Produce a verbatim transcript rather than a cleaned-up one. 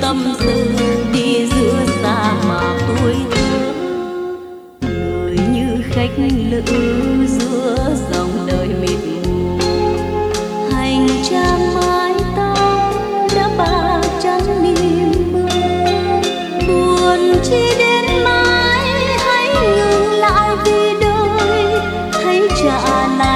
tâm sự đi giữa sa mạc tuổi thơ, người như khách lữ giữa dòng đời mịt mù. Hành trang mái tóc đã bạc trắng niềm mơ, buồn chi đến mãi hãy ngừng lại vì đời, hãy trả lại